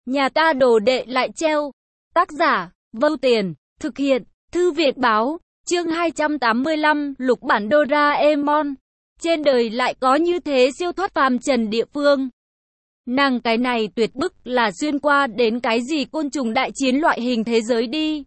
Nhà ta đồ đệ lại treo. Tác giả, Vâu Tiền, thực hiện, Thư viện báo, chương 285, lục bản Doraemon. Trên đời lại có như thế siêu thoát phàm trần địa phương. Nàng cái này tuyệt bức là xuyên qua đến cái gì côn trùng đại chiến loại hình thế giới đi.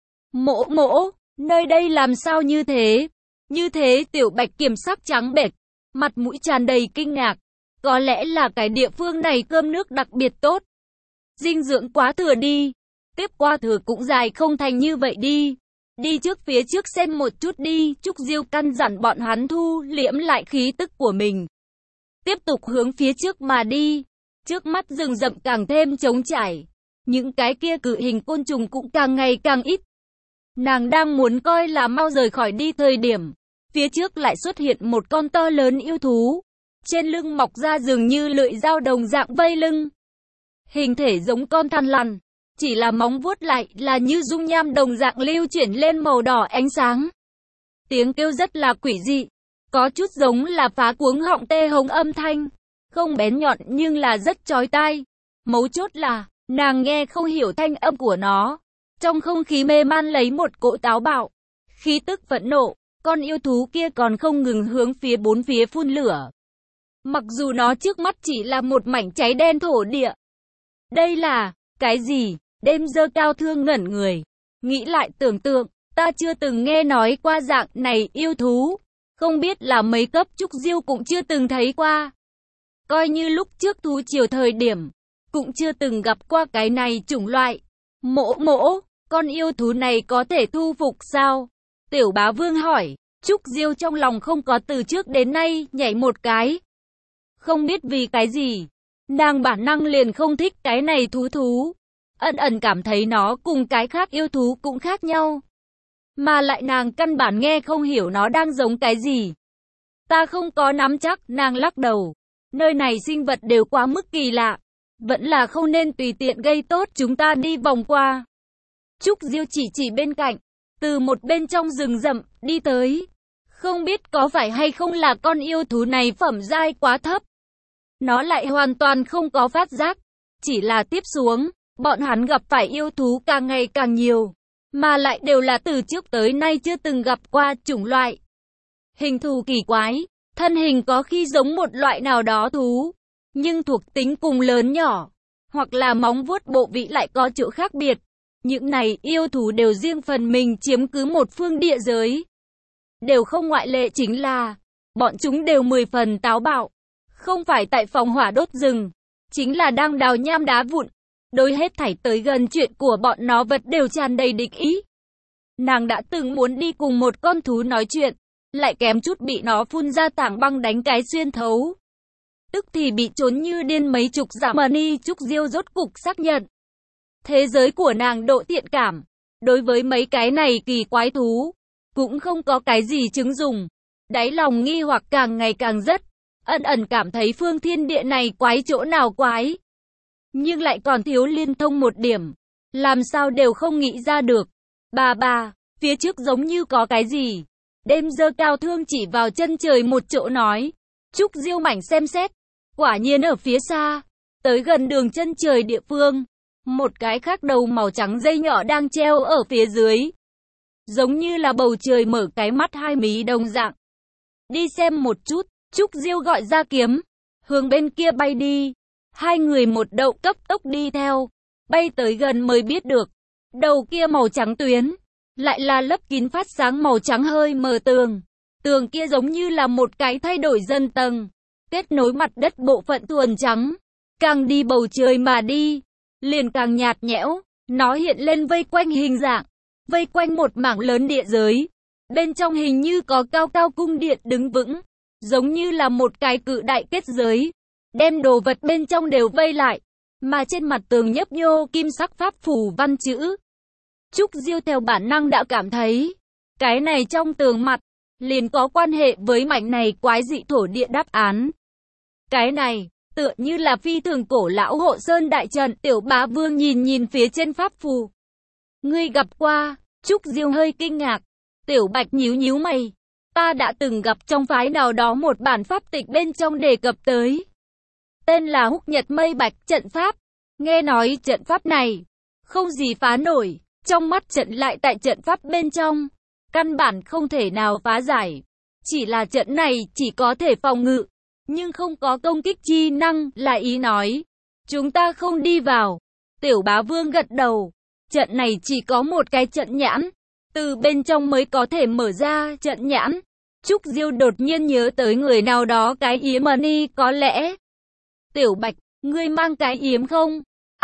Mỗ, nơi đây làm sao như thế? Như thế Tiểu Bạch Kiểm sắc trắng bệch, mặt mũi tràn đầy kinh ngạc. Có lẽ là cái địa phương này cơm nước đặc biệt tốt. Dinh dưỡng quá thừa đi. Tiếp qua thừa cũng dài không thành như vậy đi. Đi trước phía trước xem một chút đi. Trúc Diêu căn dặn bọn hắn thu liễm lại khí tức của mình. Tiếp tục hướng phía trước mà đi. Trước mắt rừng rậm càng thêm trống trải. Những cái kia cự hình côn trùng cũng càng ngày càng ít. Nàng đang muốn coi là mau rời khỏi đi thời điểm. Phía trước lại xuất hiện một con to lớn yêu thú. Trên lưng mọc ra dường như lưỡi dao đồng dạng vây lưng. Hình thể giống con thằn lằn. Chỉ là móng vuốt lại là như dung nham đồng dạng lưu chuyển lên màu đỏ ánh sáng. Tiếng kêu rất là quỷ dị. Có chút giống là phá cuống họng tê hống âm thanh. Không bén nhọn nhưng là rất chói tai. Mấu chốt là, nàng nghe không hiểu thanh âm của nó. Trong không khí mê man lấy một cỗ táo bạo. Khí tức phẫn nộ, con yêu thú kia còn không ngừng hướng phía bốn phía phun lửa. Mặc dù nó trước mắt chỉ là một mảnh cháy đen thổ địa. Đây là, cái gì? Đêm Dơ Cao Thương ngẩn người. Nghĩ lại tưởng tượng, ta chưa từng nghe nói qua dạng này yêu thú. Không biết là mấy cấp Trúc Diêu cũng chưa từng thấy qua. Coi như lúc trước thú triều thời điểm, cũng chưa từng gặp qua cái này chủng loại. Mỗ, con yêu thú này có thể thu phục sao? Tiểu Bá Vương hỏi. Trúc Diêu trong lòng không có từ trước đến nay nhảy một cái. Không biết vì cái gì, nàng bản năng liền không thích cái này thú. Ẩn cảm thấy nó cùng cái khác yêu thú cũng khác nhau. Mà lại nàng căn bản nghe không hiểu nó đang giống cái gì. Ta không có nắm chắc, nàng lắc đầu. Nơi này sinh vật đều quá mức kỳ lạ. Vẫn là không nên tùy tiện gây tốt, chúng ta đi vòng qua. Trúc Diêu chỉ bên cạnh, từ một bên trong rừng rậm, đi tới. Không biết có phải hay không là con yêu thú này phẩm giai quá thấp. Nó lại hoàn toàn không có phát giác. Chỉ là tiếp xuống, bọn hắn gặp phải yêu thú càng ngày càng nhiều. Mà lại đều là từ trước tới nay chưa từng gặp qua chủng loại. Hình thù kỳ quái, thân hình có khi giống một loại nào đó thú. Nhưng thuộc tính cùng lớn nhỏ, hoặc là móng vuốt bộ vị lại có chỗ khác biệt. Những này yêu thú đều riêng phần mình chiếm cứ một phương địa giới. Đều không ngoại lệ chính là, bọn chúng đều 10 phần táo bạo. Không phải tại phòng hỏa đốt rừng, chính là đang đào nham đá vụn. Đối hết thảy tới gần chuyện của bọn nó vật đều tràn đầy địch ý. Nàng đã từng muốn đi cùng một con thú nói chuyện, lại kém chút bị nó phun ra tảng băng đánh cái xuyên thấu. Tức thì bị trốn như điên mấy chục dặm. Mani Trúc Diêu rốt cục xác nhận. Thế giới của nàng độ thiện cảm, đối với mấy cái này kỳ quái thú, cũng không có cái gì chứng dùng. Đáy lòng nghi hoặc càng ngày càng rất. Ẩn cảm thấy phương thiên địa này quái chỗ nào quái. Nhưng lại còn thiếu liên thông một điểm. Làm sao đều không nghĩ ra được. Bà, phía trước giống như có cái gì. Đêm Dơ Cao Thương chỉ vào chân trời một chỗ nói. Trúc Diêu mảnh xem xét. Quả nhiên ở phía xa, tới gần đường chân trời địa phương. Một cái khác đầu màu trắng dây nhỏ đang treo ở phía dưới. Giống như là bầu trời mở cái mắt hai mí đồng dạng. Đi xem một chút. Trúc Diêu gọi ra kiếm, hướng bên kia bay đi. Hai người một đậu cấp tốc đi theo, bay tới gần mới biết được. Đầu kia màu trắng tuyến, lại là lấp kín phát sáng màu trắng hơi mờ tường. Tường kia giống như là một cái thay đổi dần tầng, kết nối mặt đất bộ phận thuần trắng. Càng đi bầu trời mà đi, liền càng nhạt nhẽo, nó hiện lên vây quanh hình dạng, vây quanh một mảng lớn địa giới. Bên trong hình như có cao cung điện đứng vững. Giống như là một cái cự đại kết giới, đem đồ vật bên trong đều vây lại, mà trên mặt tường nhấp nhô kim sắc pháp phù văn chữ. Trúc Diêu theo bản năng đã cảm thấy, cái này trong tường mặt, liền có quan hệ với mảnh này quái dị thổ địa đáp án. Cái này, tựa như là phi thường cổ lão hộ sơn đại trận. Tiểu Bá Vương nhìn phía trên pháp phù. Ngươi gặp qua? Trúc Diêu hơi kinh ngạc. Tiểu Bạch nhíu mày. Ta đã từng gặp trong phái nào đó một bản pháp tịch bên trong đề cập tới. Tên là Húc Nhật Mây Bạch trận pháp. Nghe nói trận pháp này không gì phá nổi, trong mắt trận lại tại trận pháp bên trong, căn bản không thể nào phá giải. Chỉ là trận này chỉ có thể phòng ngự, nhưng không có công kích chi năng, là ý nói. Chúng ta không đi vào. Tiểu Bá Vương gật đầu. Trận này chỉ có một cái trận nhãn, từ bên trong mới có thể mở ra trận nhãn. Trúc Diêu đột nhiên nhớ tới người nào đó, cái yếm ni có lẽ. Tiểu Bạch, ngươi mang cái yếm không?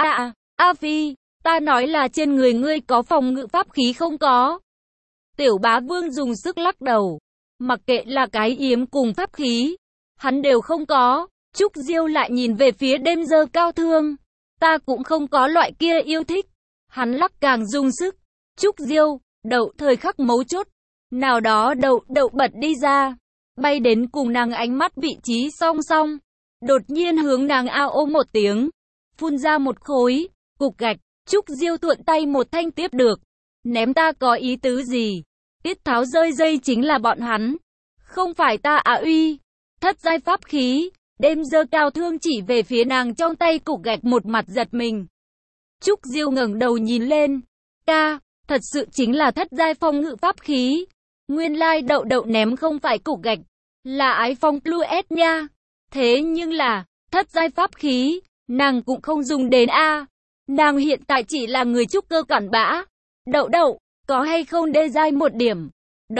A Phi, ta nói là trên người ngươi có phòng ngự pháp khí không có. Tiểu Bá Vương dùng sức lắc đầu. Mặc kệ là cái yếm cùng pháp khí, hắn đều không có. Trúc Diêu lại nhìn về phía Đêm Giơ Cao Thương. Ta cũng không có loại kia yêu thích. Hắn lắc càng dùng sức. Trúc Diêu, Đậu thời khắc mấu chốt. Nào đó Đậu bật đi ra. Bay đến cùng nàng, ánh mắt vị trí song song. Đột nhiên hướng nàng ao một tiếng. Phun ra một khối cục gạch. Trúc Diêu thuận tay một thanh tiếp được. Ném ta có ý tứ gì? Tiết Tháo rơi dây chính là bọn hắn. Không phải ta uy. Thất giai pháp khí. Đêm Giơ Cao Thương chỉ về phía nàng trong tay cục gạch, một mặt giật mình. Trúc Diêu ngẩng đầu nhìn lên. Ca, thật sự chính là thất giai phòng ngự pháp khí. Nguyên lai Đậu ném không phải cục gạch, là ái phong Plus nha. Thế nhưng là, thất giai pháp khí, nàng cũng không dùng đến a. Nàng hiện tại chỉ là người trúc cơ cặn bã. Đậu, có hay không đê giai một điểm?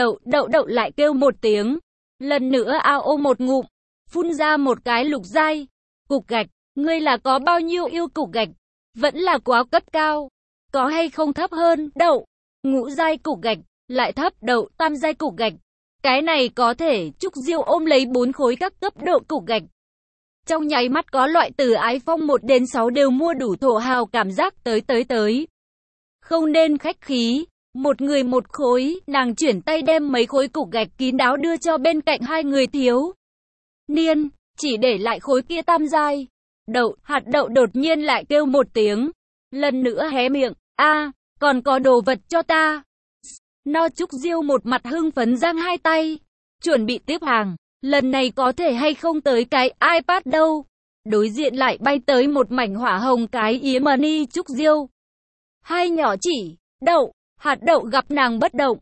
Đậu lại kêu một tiếng. Lần nữa ao một ngụm, phun ra một cái lục giai cục gạch. Ngươi là có bao nhiêu yêu cục gạch? Vẫn là quá cấp cao. Có hay không thấp hơn? Đậu, ngũ giai cục gạch, lại thấp. Đậu, tam giai cục gạch. Cái này có thể. Trúc Diêu ôm lấy 4 khối các cấp độ cục gạch. Trong nháy mắt có loại từ ái phong 1 đến 6 đều mua đủ thổ hào cảm giác tới. Không nên khách khí. Một người một khối. Nàng chuyển tay đem mấy khối cục gạch kín đáo đưa cho bên cạnh hai người thiếu niên, chỉ để lại khối kia tam giai. Hạt đậu đột nhiên lại kêu một tiếng. Lần nữa hé miệng. Còn có đồ vật cho ta. No. Trúc Diêu một mặt hưng phấn giang hai tay, chuẩn bị tiếp hàng. Lần này có thể hay không tới cái iPad đâu. Đối diện lại bay tới một mảnh hỏa hồng cái yếm ni. Trúc Diêu hai nhỏ chỉ. Hạt đậu gặp nàng bất động,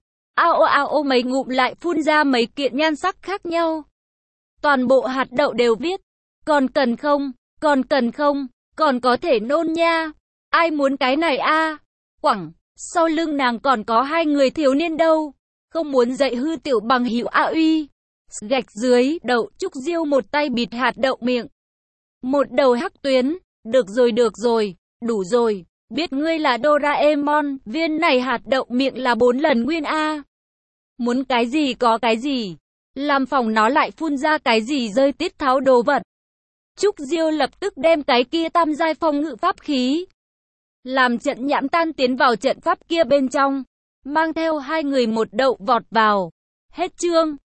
ao mấy ngụm lại phun ra mấy kiện nhan sắc khác nhau. Toàn bộ hạt đậu đều viết. Còn cần không? Còn có thể nôn nha. Ai muốn cái này a? Quẳng, sau lưng nàng còn có hai người thiếu niên đâu. Không muốn dạy hư tiểu bằng hữu uy. Gạch dưới. Trúc Diêu một tay bịt hạt đậu miệng. Một đầu hắc tuyến. Được rồi, đủ rồi. Biết ngươi là Doraemon, viên này hạt đậu miệng là 4 lần nguyên a. Muốn cái gì có cái gì. Làm phòng nó lại phun ra cái gì rơi Tiết Tháo đồ vật. Trúc Diêu lập tức đem cái kia tam giai phòng ngự pháp khí, làm trận nhãn tan tiến vào trận pháp kia bên trong. Mang theo hai người một đậu vọt vào. Hết chương.